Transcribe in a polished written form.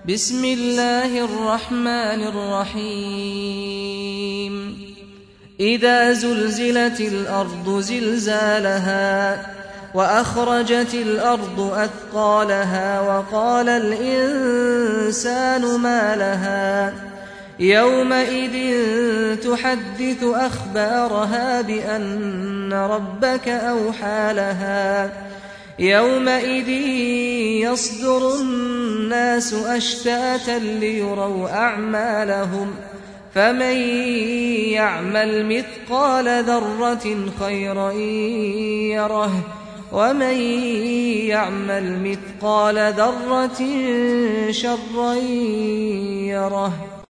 بسم الله الرحمن الرحيم إذا زلزلت الأرض زلزالها وأخرجت الأرض أثقالها وقال الإنسان ما لها يومئذ تحدث أخبارها بأن ربك أوحى لها يومئذ يصدر الناس أشتاتا ليروا أعمالهم فمن يعمل مثقال ذرة خيرا يره ومن يعمل مثقال ذرة شرا يره.